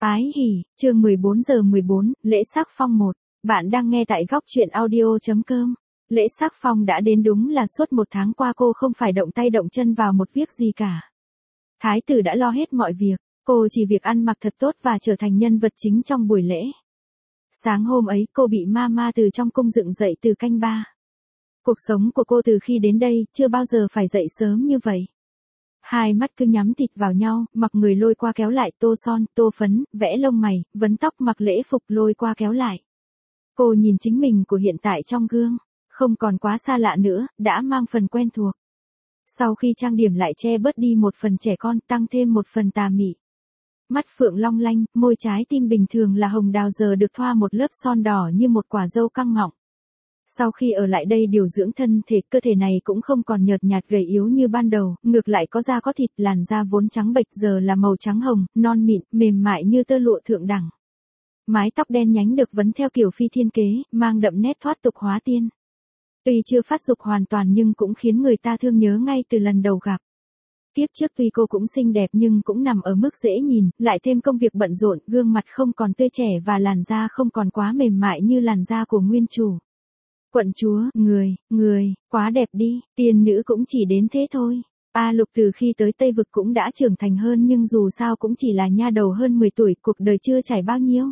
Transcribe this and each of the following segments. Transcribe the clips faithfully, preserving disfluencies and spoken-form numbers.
Ái hỉ, chương mười bốn giờ mười bốn, lễ sắc phong một. Bạn đang nghe tại góc truyện audio.com. Lễ sắc phong đã đến, đúng là suốt một tháng qua cô không phải động tay động chân vào một việc gì cả. Thái tử đã lo hết mọi việc, cô chỉ việc ăn mặc thật tốt và trở thành nhân vật chính trong buổi lễ. Sáng hôm ấy cô bị mama từ trong cung dựng dậy từ canh ba. Cuộc sống của cô từ khi đến đây chưa bao giờ phải dậy sớm như vậy. Hai mắt cứ nhắm tịt vào nhau, mặc người lôi qua kéo lại, tô son, tô phấn, vẽ lông mày, vấn tóc, mặc lễ phục lôi qua kéo lại. Cô nhìn chính mình của hiện tại trong gương, không còn quá xa lạ nữa, đã mang phần quen thuộc. Sau khi trang điểm lại che bớt đi một phần trẻ con, tăng thêm một phần tà mị. Mắt phượng long lanh, môi trái tim bình thường là hồng đào giờ được thoa một lớp son đỏ như một quả dâu căng mọng. Sau khi ở lại đây điều dưỡng thân thể, cơ thể này cũng không còn nhợt nhạt gầy yếu như ban đầu, ngược lại có da có thịt, làn da vốn trắng bệch giờ là màu trắng hồng, non mịn, mềm mại như tơ lụa thượng đẳng. Mái tóc đen nhánh được vấn theo kiểu phi thiên kế, mang đậm nét thoát tục hóa tiên. Tuy chưa phát dục hoàn toàn nhưng cũng khiến người ta thương nhớ ngay từ lần đầu gặp. Kiếp trước tuy cô cũng xinh đẹp nhưng cũng nằm ở mức dễ nhìn, lại thêm công việc bận rộn, gương mặt không còn tươi trẻ và làn da không còn quá mềm mại như làn da của nguyên chủ. Quận chúa, người, người, quá đẹp đi, tiên nữ cũng chỉ đến thế thôi. A Lục từ khi tới Tây Vực cũng đã trưởng thành hơn nhưng dù sao cũng chỉ là nha đầu hơn mười tuổi, cuộc đời chưa trải bao nhiêu.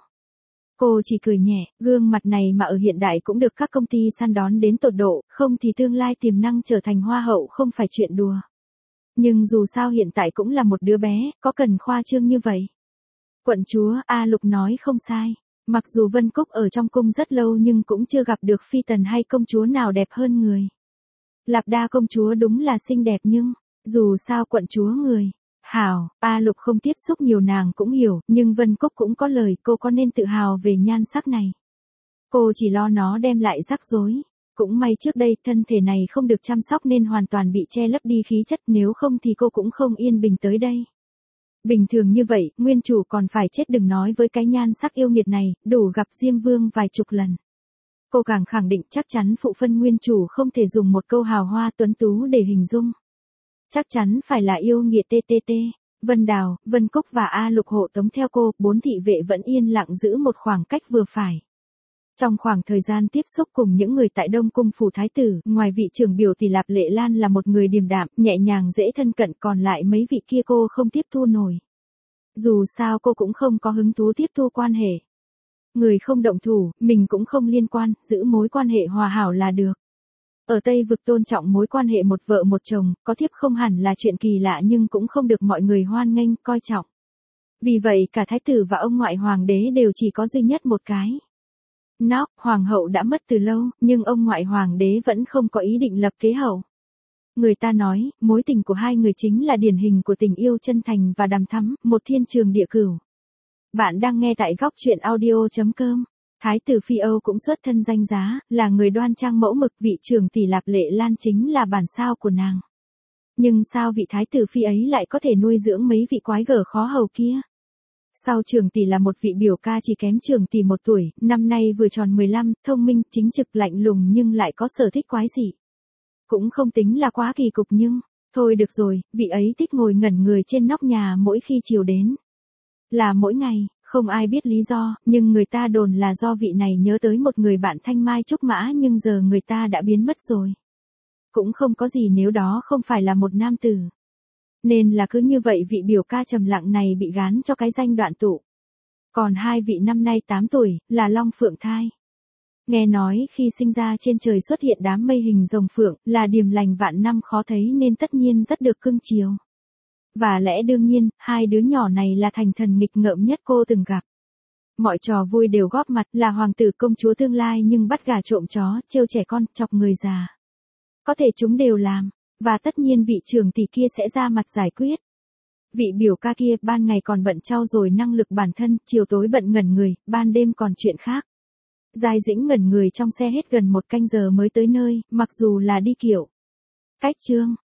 Cô chỉ cười nhẹ, gương mặt này mà ở hiện đại cũng được các công ty săn đón đến tột độ, không thì tương lai tiềm năng trở thành hoa hậu không phải chuyện đùa. Nhưng dù sao hiện tại cũng là một đứa bé, có cần khoa trương như vậy. Quận chúa, A Lục nói không sai. Mặc dù Vân Cúc ở trong cung rất lâu nhưng cũng chưa gặp được phi tần hay công chúa nào đẹp hơn người. Lạp Đa công chúa đúng là xinh đẹp nhưng, dù sao quận chúa người. Hảo, A Lục không tiếp xúc nhiều nàng cũng hiểu, nhưng Vân Cúc cũng có lời, cô có nên tự hào về nhan sắc này. Cô chỉ lo nó đem lại rắc rối. Cũng may trước đây thân thể này không được chăm sóc nên hoàn toàn bị che lấp đi khí chất, nếu không thì cô cũng không yên bình tới đây. Bình thường như vậy, nguyên chủ còn phải chết, đừng nói với cái nhan sắc yêu nghiệt này, đủ gặp Diêm Vương vài chục lần. Cô càng khẳng định chắc chắn phụ phân nguyên chủ không thể dùng một câu hào hoa tuấn tú để hình dung. Chắc chắn phải là yêu nghiệt tê tê tê. Vân Đào, Vân Cúc và A Lục hộ tống theo cô, bốn thị vệ vẫn yên lặng giữ một khoảng cách vừa phải. Trong khoảng thời gian tiếp xúc cùng những người tại Đông Cung phủ thái tử, ngoài vị trưởng biểu thì Lạp Lệ Lan là một người điềm đạm, nhẹ nhàng dễ thân cận, còn lại mấy vị kia cô không tiếp thu nổi. Dù sao cô cũng không có hứng thú tiếp thu quan hệ. Người không động thủ, mình cũng không liên quan, giữ mối quan hệ hòa hảo là được. Ở Tây Vực tôn trọng mối quan hệ một vợ một chồng, có thiếp không hẳn là chuyện kỳ lạ nhưng cũng không được mọi người hoan nghênh, coi trọng. Vì vậy cả thái tử và ông ngoại hoàng đế đều chỉ có duy nhất một cái. Nóc, hoàng hậu đã mất từ lâu, nhưng ông ngoại hoàng đế vẫn không có ý định lập kế hậu. Người ta nói, mối tình của hai người chính là điển hình của tình yêu chân thành và đằm thắm, một thiên trường địa cửu. Bạn đang nghe tại góc truyện audio.com. Thái tử Phi Âu cũng xuất thân danh giá, là người đoan trang mẫu mực, vị trưởng tỷ Lạp Lệ Lan chính là bản sao của nàng. Nhưng sao vị thái tử Phi ấy lại có thể nuôi dưỡng mấy vị quái gở khó hầu kia? Sau trưởng tỷ là một vị biểu ca chỉ kém trưởng tỷ một tuổi, năm nay vừa tròn mười lăm, thông minh, chính trực, lạnh lùng nhưng lại có sở thích quái dị. Cũng không tính là quá kỳ cục nhưng, thôi được rồi, vị ấy thích ngồi ngẩn người trên nóc nhà mỗi khi chiều đến. Là mỗi ngày, không ai biết lý do, nhưng người ta đồn là do vị này nhớ tới một người bạn thanh mai trúc mã nhưng giờ người ta đã biến mất rồi. Cũng không có gì nếu đó không phải là một nam tử. Nên là cứ như vậy vị biểu ca trầm lặng này bị gán cho cái danh đoạn tụ. Còn hai vị năm nay tám tuổi, là Long Phượng thai. Nghe nói khi sinh ra trên trời xuất hiện đám mây hình rồng phượng, là điềm lành vạn năm khó thấy nên tất nhiên rất được cưng chiều. Và lẽ đương nhiên, hai đứa nhỏ này là thành thần nghịch ngợm nhất cô từng gặp. Mọi trò vui đều góp mặt, là hoàng tử công chúa tương lai nhưng bắt gà trộm chó, trêu trẻ con, chọc người già. Có thể chúng đều làm. Và tất nhiên vị trưởng tỷ kia sẽ ra mặt giải quyết. Vị biểu ca kia ban ngày còn bận trau dồi năng lực bản thân, chiều tối bận ngẩn người, ban đêm còn chuyện khác. Giai Dĩnh ngẩn người trong xe hết gần một canh giờ mới tới nơi, mặc dù là đi kiệu. Cách chương,